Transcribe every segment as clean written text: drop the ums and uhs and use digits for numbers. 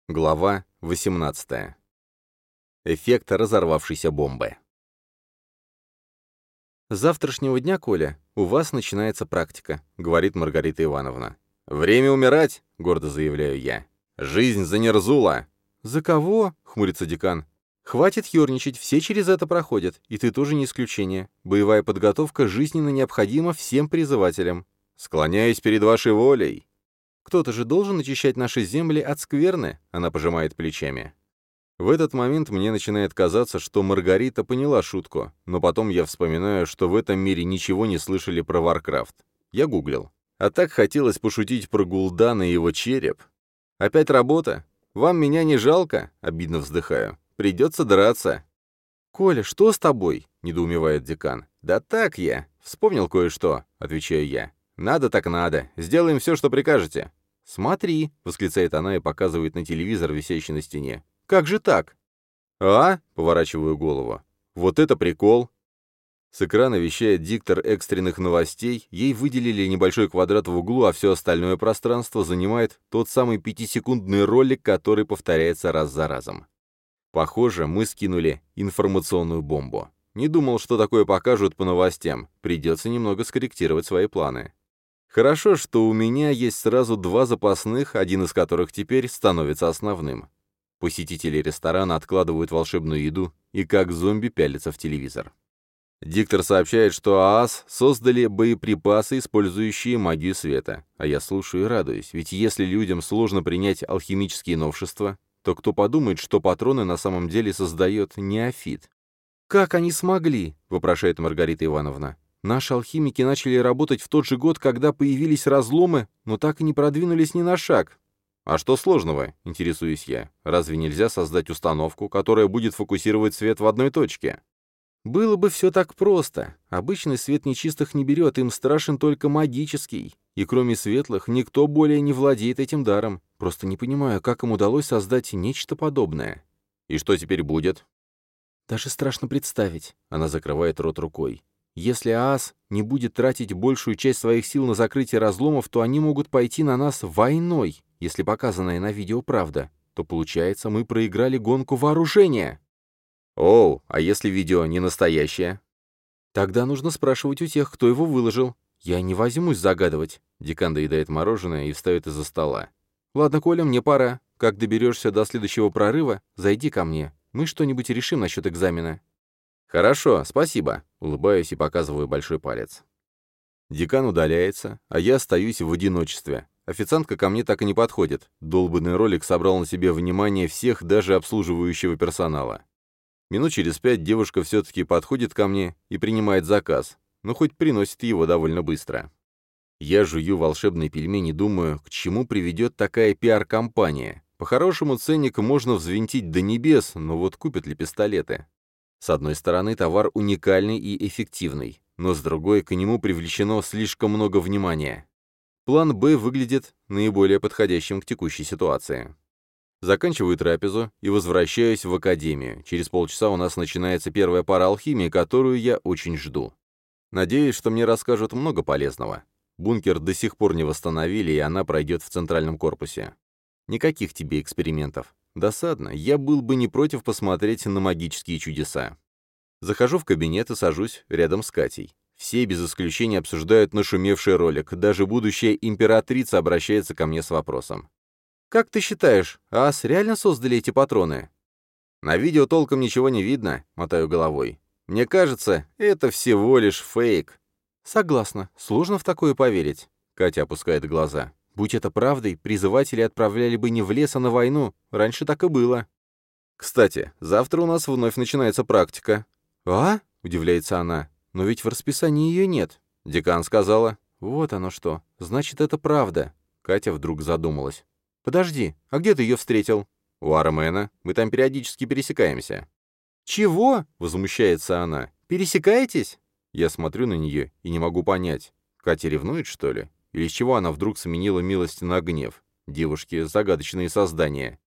Глава 18. Эффект разорвавшейся бомбы. «С завтрашнего дня, Коля, у вас начинается практика», — говорит Маргарита Ивановна. «Время умирать», — гордо заявляю я. «Жизнь за Нерзула». «За кого?» — хмурится декан. «Хватит ерничать, все через это проходят, и ты тоже не исключение. Боевая подготовка жизненно необходима всем призывателям». «Склоняюсь перед вашей волей». «Кто-то же должен очищать наши земли от скверны», — она пожимает плечами. В этот момент мне начинает казаться, что Маргарита поняла шутку, но потом я вспоминаю, что в этом мире ничего не слышали про Варкрафт. Я гуглил. А так хотелось пошутить про Гул'дана и его череп. «Опять работа? Вам меня не жалко?» — обидно вздыхаю. «Придется драться». «Коля, что с тобой?» — недоумевает декан. «Да так я. Вспомнил кое-что», — отвечаю я. «Надо так надо. Сделаем все, что прикажете». «Смотри», — восклицает она и показывает на телевизор, висящий на стене. «Как же так?» «А?» — поворачиваю голову. «Вот это прикол!» С экрана вещает диктор экстренных новостей, ей выделили небольшой квадрат в углу, а все остальное пространство занимает тот самый 5-секундный ролик, который повторяется раз за разом. Похоже, мы скинули информационную бомбу. Не думал, что такое покажут по новостям, придется немного скорректировать свои планы. Хорошо, что у меня есть сразу два запасных, один из которых теперь становится основным. Посетители ресторана откладывают волшебную еду и как зомби пялятся в телевизор. Диктор сообщает, что ААС создали боеприпасы, использующие магию света. А я слушаю и радуюсь, ведь если людям сложно принять алхимические новшества, то кто подумает, что патроны на самом деле создает неофит? «Как они смогли?» — вопрошает Маргарита Ивановна. «Наши алхимики начали работать в тот же год, когда появились разломы, но так и не продвинулись ни на шаг». «А что сложного?» — интересуюсь я. «Разве нельзя создать установку, которая будет фокусировать свет в одной точке?» «Было бы все так просто. Обычный свет нечистых не берет, им страшен только магический. И кроме светлых, никто более не владеет этим даром. Просто не понимаю, как им удалось создать нечто подобное». «И что теперь будет?» «Даже страшно представить». Она закрывает рот рукой. «Если ААС не будет тратить большую часть своих сил на закрытие разломов, то они могут пойти на нас войной. Если показанная на видео правда, то, получается, мы проиграли гонку вооружения». «Оу, а если видео не настоящее?» «Тогда нужно спрашивать у тех, кто его выложил. Я не возьмусь загадывать». Декан доедает мороженое и встает из-за стола. «Ладно, Коля, мне пора. Как доберешься до следующего прорыва, зайди ко мне. Мы что-нибудь решим насчет экзамена». «Хорошо, спасибо», — улыбаюсь и показываю большой палец. Декан удаляется, а я остаюсь в одиночестве. Официантка ко мне так и не подходит. Долбанный ролик собрал на себе внимание всех, даже обслуживающего персонала. Минут через 5 девушка все-таки подходит ко мне и принимает заказ, но хоть приносит его довольно быстро. Я жую волшебные пельмени, думаю, к чему приведет такая пиар-компания. По-хорошему ценник можно взвинтить до небес, но вот купят ли пистолеты? С одной стороны, товар уникальный и эффективный, но с другой, к нему привлечено слишком много внимания. План «Б» выглядит наиболее подходящим к текущей ситуации. Заканчиваю трапезу и возвращаюсь в академию. Через полчаса у нас начинается первая пара алхимии, которую я очень жду. Надеюсь, что мне расскажут много полезного. Бункер до сих пор не восстановили, и она пройдет в центральном корпусе. Никаких тебе экспериментов. Досадно, я был бы не против посмотреть на магические чудеса. Захожу в кабинет и сажусь рядом с Катей. Все без исключения обсуждают нашумевший ролик, даже будущая императрица обращается ко мне с вопросом. «Как ты считаешь, ААС реально создали эти патроны?» «На видео толком ничего не видно», — мотаю головой. «Мне кажется, это всего лишь фейк». «Согласна, сложно в такое поверить», — Катя опускает глаза. «Будь это правдой, призыватели отправляли бы не в лес, а на войну. Раньше так и было». «Кстати, завтра у нас вновь начинается практика». «А?» — удивляется она. «Но ведь в расписании ее нет». Декан сказала. «Вот оно что. Значит, это правда». Катя вдруг задумалась. «Подожди, а где ты ее встретил?» «У Армена. Мы там периодически пересекаемся». «Чего?» — возмущается она. «Пересекаетесь?» Я смотрю на нее и не могу понять. Катя ревнует, что ли? Или с чего она вдруг сменила милость на гнев? Девушки — загадочные создания.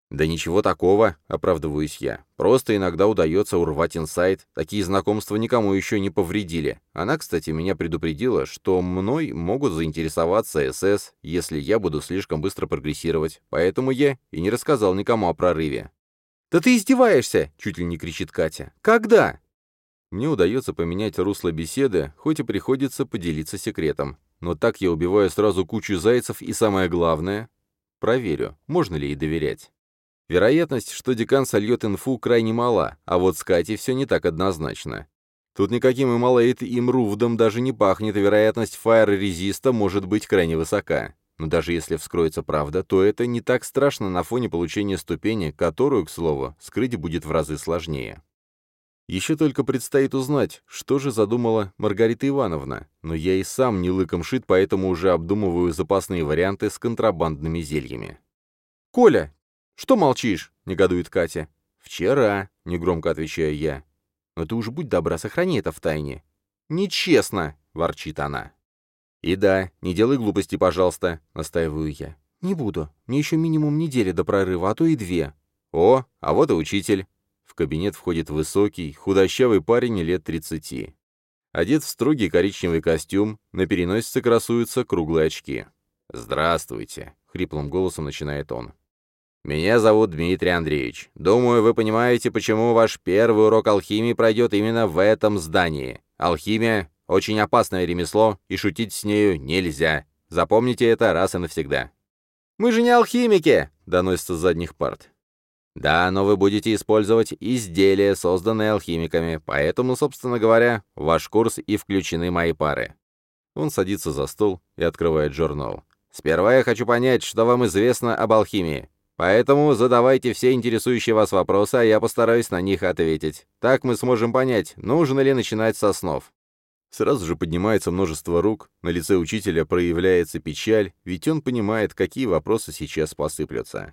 «Да ничего такого», — оправдываюсь я. «Просто иногда удается урвать инсайт. Такие знакомства никому еще не повредили. Она, кстати, меня предупредила, что мной могут заинтересоваться СС, если я буду слишком быстро прогрессировать. Поэтому я и не рассказал никому о прорыве». «Да ты издеваешься!» — чуть ли не кричит Катя. «Когда?» Мне удается поменять русло беседы, хоть и приходится поделиться секретом. Но так я убиваю сразу кучу зайцев и, самое главное, проверю, можно ли ей доверять. Вероятность, что декан сольет инфу, крайне мала, а вот с Катей все не так однозначно. Тут никаким Ималейт и Мрувдом даже не пахнет, и вероятность фаер-резиста может быть крайне высока. Но даже если вскроется правда, то это не так страшно на фоне получения ступени, которую, к слову, скрыть будет в разы сложнее. Еще только предстоит узнать, что же задумала Маргарита Ивановна, но я и сам не лыком шит, поэтому уже обдумываю запасные варианты с контрабандными зельями. «Коля, что молчишь?» — негодует Катя. «Вчера», — негромко отвечаю я. «Но ты уж будь добра, сохрани это в тайне». «Нечестно», — ворчит она. «И да, не делай глупости, пожалуйста», — настаиваю я. «Не буду. Мне еще минимум неделя до прорыва, а то и 2. «О, а вот и учитель». В кабинет входит высокий, худощавый парень лет 30. Одет в строгий коричневый костюм, на переносице красуются круглые очки. «Здравствуйте», — хриплым голосом начинает он. «Меня зовут Дмитрий Андреевич. Думаю, вы понимаете, почему ваш первый урок алхимии пройдет именно в этом здании. Алхимия — очень опасное ремесло, и шутить с нею нельзя. Запомните это раз и навсегда». «Мы же не алхимики!» — доносится с задних парт. «Да, но вы будете использовать изделия, созданные алхимиками, поэтому, собственно говоря, в ваш курс и включены мои пары». Он садится за стол и открывает журнал. «Сперва я хочу понять, что вам известно об алхимии. Поэтому задавайте все интересующие вас вопросы, а я постараюсь на них ответить. Так мы сможем понять, нужно ли начинать с основ». Сразу же поднимается множество рук, на лице учителя проявляется печаль, ведь он понимает, какие вопросы сейчас посыплются.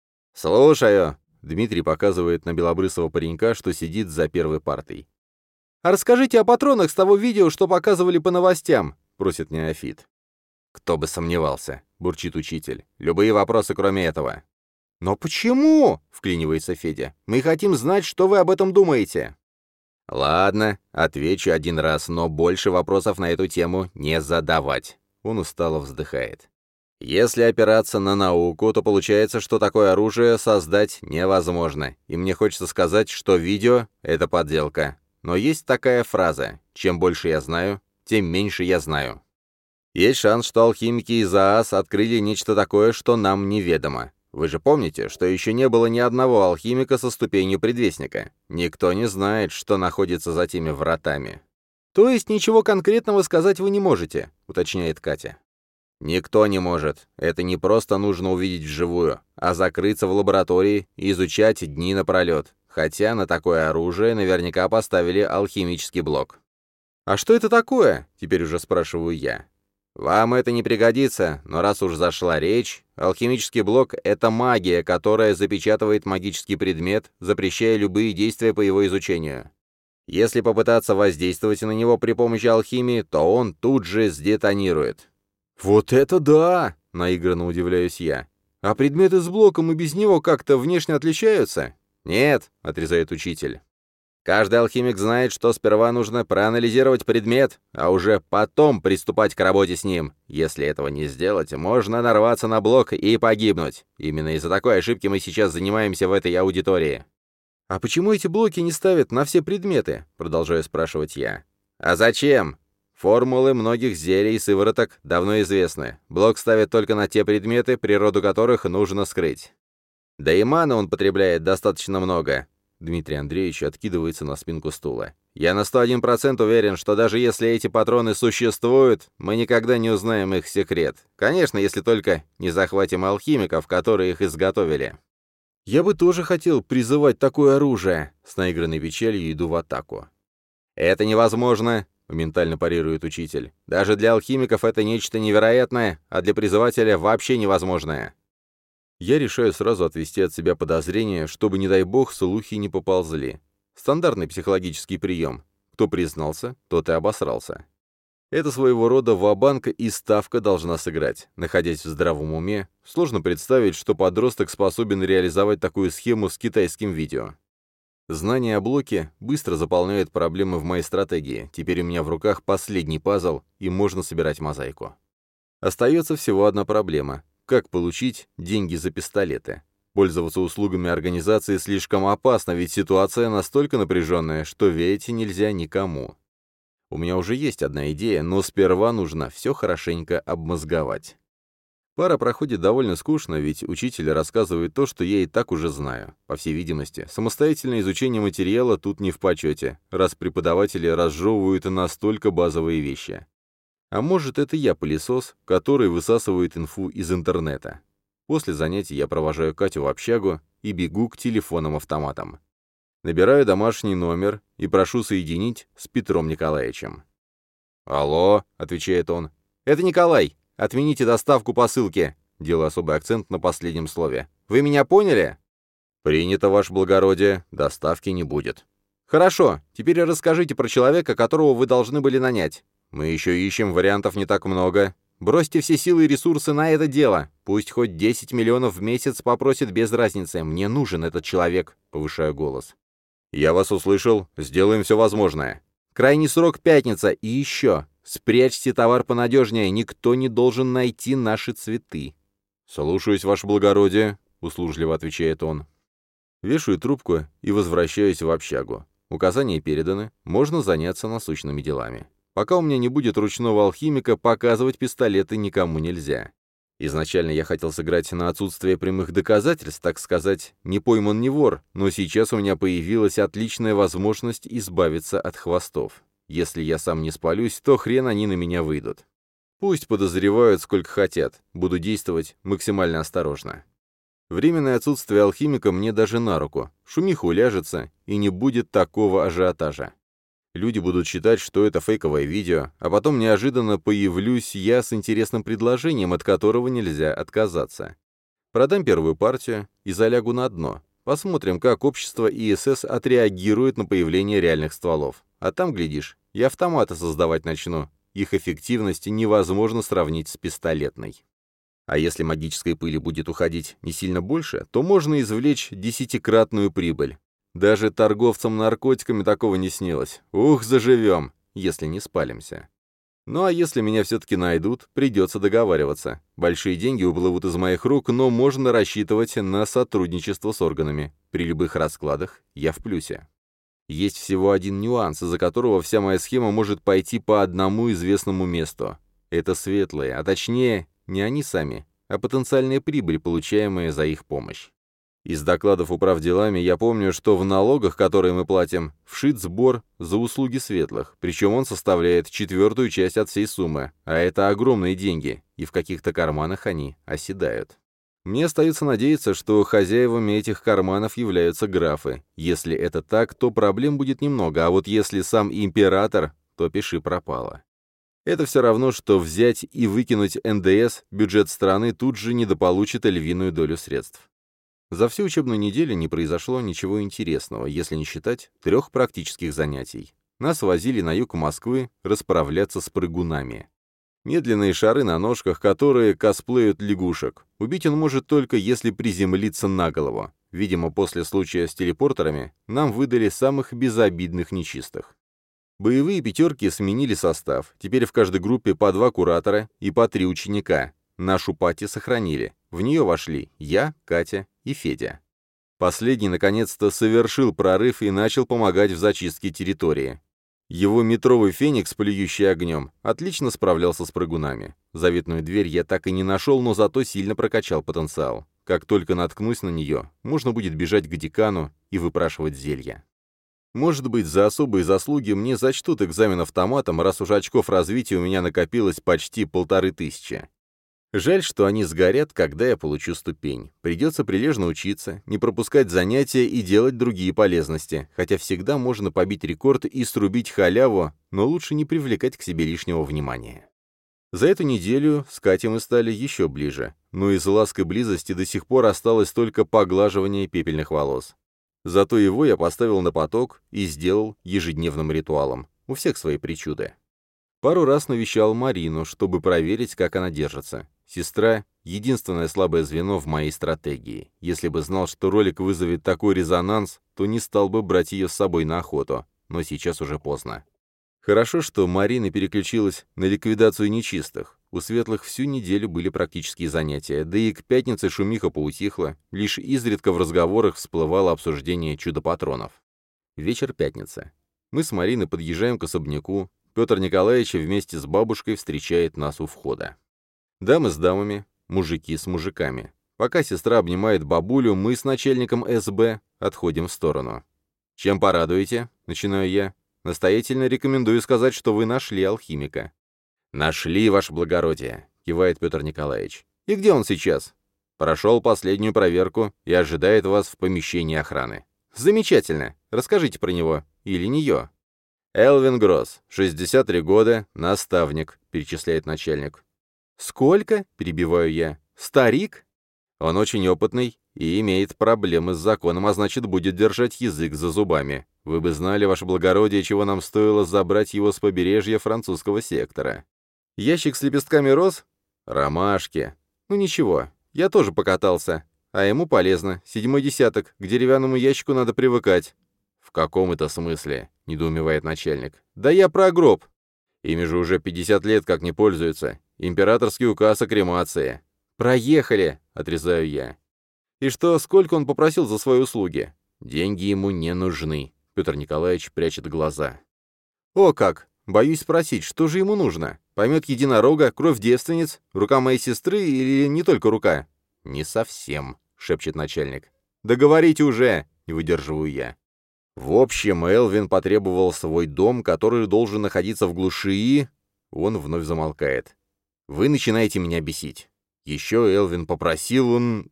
«Слушаю», — Дмитрий показывает на белобрысого паренька, что сидит за первой партой. «А расскажите о патронах с того видео, что показывали по новостям», — просит неофит. «Кто бы сомневался», — бурчит учитель. «Любые вопросы, кроме этого». «Но почему?» — вклинивается Федя. «Мы хотим знать, что вы об этом думаете». «Ладно, отвечу один раз, но больше вопросов на эту тему не задавать». Он устало вздыхает. «Если опираться на науку, то получается, что такое оружие создать невозможно. И мне хочется сказать, что видео — это подделка. Но есть такая фраза: «Чем больше я знаю, тем меньше я знаю». Есть шанс, что алхимики из ААС открыли нечто такое, что нам неведомо. Вы же помните, что еще не было ни одного алхимика со ступенью предвестника. Никто не знает, что находится за теми вратами. «То есть ничего конкретного сказать вы не можете», — уточняет Катя. «Никто не может. Это не просто нужно увидеть вживую, а закрыться в лаборатории и изучать дни напролет. Хотя на такое оружие наверняка поставили алхимический блок». «А что это такое?» — теперь уже спрашиваю я. «Вам это не пригодится, но раз уж зашла речь, алхимический блок — это магия, которая запечатывает магический предмет, запрещая любые действия по его изучению. Если попытаться воздействовать на него при помощи алхимии, то он тут же сдетонирует». «Вот это да!» — наигранно удивляюсь я. «А предметы с блоком и без него как-то внешне отличаются?» «Нет», — отрезает учитель. «Каждый алхимик знает, что сперва нужно проанализировать предмет, а уже потом приступать к работе с ним. Если этого не сделать, можно нарваться на блок и погибнуть. Именно из-за такой ошибки мы сейчас занимаемся в этой аудитории». «А почему эти блоки не ставят на все предметы?» — продолжаю спрашивать я. «А зачем? Формулы многих зелий и сывороток давно известны. Блок ставят только на те предметы, природу которых нужно скрыть. Да и маны он потребляет достаточно много». Дмитрий Андреевич откидывается на спинку стула. «Я на 101% уверен, что даже если эти патроны существуют, мы никогда не узнаем их секрет. Конечно, если только не захватим алхимиков, которые их изготовили». «Я бы тоже хотел призывать такое оружие», — с наигранной печалью иду в атаку. «Это невозможно», — моментально парирует учитель. «Даже для алхимиков это нечто невероятное, а для призывателя вообще невозможное». Я решаю сразу отвести от себя подозрения, чтобы, не дай бог, слухи не поползли. Стандартный психологический прием. Кто признался, тот и обосрался. Это своего рода ва-банк, и ставка должна сыграть. Находясь в здравом уме, сложно представить, что подросток способен реализовать такую схему с китайским видео. Знания о блоке быстро заполняют проблемы в моей стратегии. Теперь у меня в руках последний пазл, и можно собирать мозаику. Остается всего одна проблема. Как получить деньги за пистолеты? Пользоваться услугами организации слишком опасно, ведь ситуация настолько напряженная, что верить нельзя никому. У меня уже есть одна идея, но сперва нужно все хорошенько обмозговать. Пара проходит довольно скучно, ведь учитель рассказывает то, что я и так уже знаю. По всей видимости, самостоятельное изучение материала тут не в почете, раз преподаватели разжевывают настолько базовые вещи. А может, это я пылесос, который высасывает инфу из интернета. После занятий я провожаю Катю в общагу и бегу к телефонам-автоматам. Набираю домашний номер и прошу соединить с Петром Николаевичем. «Алло», — отвечает он. «Это Николай. Отмените доставку посылки». Делаю особый акцент на последнем слове. «Вы меня поняли?» «Принято, ваше благородие. Доставки не будет». «Хорошо. Теперь расскажите про человека, которого вы должны были нанять. Мы еще ищем, вариантов не так много. Бросьте все силы и ресурсы на это дело. Пусть хоть 10 миллионов в месяц попросит, без разницы. Мне нужен этот человек», — повышаю голос. «Я вас услышал. Сделаем все возможное». «Крайний срок — пятница. И еще. Спрячьте товар понадежнее. Никто не должен найти наши цветы». «Слушаюсь, ваше благородие», — услужливо отвечает он. Вешаю трубку и возвращаюсь в общагу. Указания переданы. Можно заняться насущными делами. Пока у меня не будет ручного алхимика, показывать пистолеты никому нельзя. Изначально я хотел сыграть на отсутствие прямых доказательств, так сказать, не пойман не вор, но сейчас у меня появилась отличная возможность избавиться от хвостов. Если я сам не спалюсь, то хрен они на меня выйдут. Пусть подозревают сколько хотят, буду действовать максимально осторожно. Временное отсутствие алхимика мне даже на руку, шумиха уляжется, и не будет такого ажиотажа. Люди будут считать, что это фейковое видео, а потом неожиданно появлюсь я с интересным предложением, от которого нельзя отказаться. Продам первую партию и залягу на дно. Посмотрим, как общество ИСС отреагирует на появление реальных стволов. А там, глядишь, и автоматы создавать начну. Их эффективность невозможно сравнить с пистолетной. А если магической пыли будет уходить не сильно больше, то можно извлечь 10-кратную прибыль. Даже торговцам наркотиками такого не снилось. Ух, заживем, если не спалимся. Ну а если меня все-таки найдут, придется договариваться. Большие деньги уплывут из моих рук, но можно рассчитывать на сотрудничество с органами. При любых раскладах я в плюсе. Есть всего один нюанс, из-за которого вся моя схема может пойти по одному известному месту. Это светлые, а точнее, не они сами, а потенциальная прибыль, получаемая за их помощь. Из докладов управделами я помню, что в налогах, которые мы платим, вшит сбор за услуги светлых, причем он составляет 1/4 часть от всей суммы, а это огромные деньги, и в каких-то карманах они оседают. Мне остается надеяться, что хозяевами этих карманов являются графы. Если это так, то проблем будет немного, а вот если сам император, то пиши пропало. Это все равно, что взять и выкинуть НДС, бюджет страны тут же недополучит львиную долю средств. За всю учебную неделю не произошло ничего интересного, если не считать 3 практических занятий. Нас возили на юг Москвы расправляться с прыгунами. Медленные шары на ножках, которые косплеют лягушек. Убить он может только если приземлиться на голову. Видимо, после случая с телепортерами нам выдали самых безобидных нечистых. Боевые пятерки сменили состав. Теперь в каждой группе по 2 куратора и по 3 ученика. Нашу пати сохранили. В нее вошли я, Катя и Федя. Последний, наконец-то, совершил прорыв и начал помогать в зачистке территории. Его метровый феникс, плюющий огнем, отлично справлялся с прыгунами. Заветную дверь я так и не нашел, но зато сильно прокачал потенциал. Как только наткнусь на нее, можно будет бежать к декану и выпрашивать зелья. Может быть, за особые заслуги мне зачтут экзамен автоматом, раз уж очков развития у меня накопилось почти 1500. Жаль, что они сгорят, когда я получу ступень. Придется прилежно учиться, не пропускать занятия и делать другие полезности, хотя всегда можно побить рекорд и срубить халяву, но лучше не привлекать к себе лишнего внимания. За эту неделю с Катей мы стали еще ближе, но из ласк и близости до сих пор осталось только поглаживание пепельных волос. Зато его я поставил на поток и сделал ежедневным ритуалом. У всех свои причуды. Пару раз навещал Марину, чтобы проверить, как она держится. Сестра — единственное слабое звено в моей стратегии. Если бы знал, что ролик вызовет такой резонанс, то не стал бы брать ее с собой на охоту. Но сейчас уже поздно. Хорошо, что Марина переключилась на ликвидацию нечистых. У светлых всю неделю были практические занятия, да и к пятнице шумиха поутихла, лишь изредка в разговорах всплывало обсуждение чудо-патронов. Вечер пятницы. Мы с Мариной подъезжаем к особняку. Петр Николаевич вместе с бабушкой встречает нас у входа. Дамы с дамами, мужики с мужиками. Пока сестра обнимает бабулю, мы с начальником СБ отходим в сторону. «Чем порадуете?» — начинаю я. «Настоятельно рекомендую сказать, что вы нашли алхимика». «Нашли, ваше благородие», — кивает Петр Николаевич. «И где он сейчас?» «Прошел последнюю проверку и ожидает вас в помещении охраны». «Замечательно. Расскажите про него. Или нее». «Элвин Гросс, 63 года, наставник», — перечисляет начальник. «Сколько?» — перебиваю я. «Старик?» «Он очень опытный и имеет проблемы с законом, а значит, будет держать язык за зубами. Вы бы знали, ваше благородие, чего нам стоило забрать его с побережья французского сектора». «Ящик с лепестками роз?» «Ромашки». «Ну ничего, я тоже покатался. А ему полезно. 7-й десяток. К деревянному ящику надо привыкать». «В каком это смысле?» — недоумевает начальник. «Да я про гроб. Ими же уже 50 лет как не пользуются. Императорский указ о кремации». «Проехали!» — отрезаю я. «И что, сколько он попросил за свои услуги?» «Деньги ему не нужны». Петр Николаевич прячет глаза. «О как! Боюсь спросить, что же ему нужно? Помет единорога, кровь девственниц, рука моей сестры или не только рука?» «Не совсем», — шепчет начальник. «Да говорите уже!» — не выдерживаю я. В общем, Элвин потребовал свой дом, который должен находиться в глуши, и... Он вновь замолкает. «Вы начинаете меня бесить. Еще Элвин попросил, он...»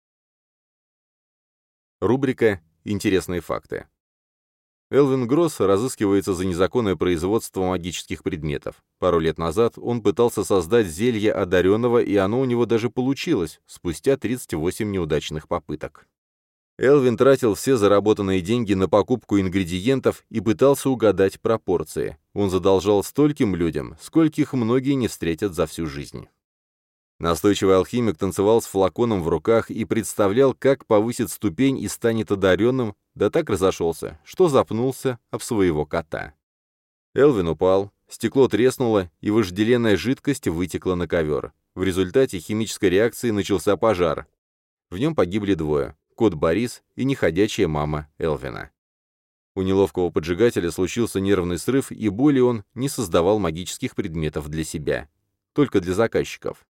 Рубрика «Интересные факты». Элвин Гросс разыскивается за незаконное производство магических предметов. Пару лет назад он пытался создать зелье одаренного, и оно у него даже получилось, спустя 38 неудачных попыток. Элвин тратил все заработанные деньги на покупку ингредиентов и пытался угадать пропорции. Он задолжал стольким людям, скольких многие не встретят за всю жизнь. Настойчивый алхимик танцевал с флаконом в руках и представлял, как повысит ступень и станет одаренным, да так разошелся, что запнулся об своего кота. Элвин упал, стекло треснуло, и вожделенная жидкость вытекла на ковер. В результате химической реакции начался пожар. В нем погибли двое — кот Борис и неходячая мама Элвина. У неловкого поджигателя случился нервный срыв, и более он не создавал магических предметов для себя, только для заказчиков.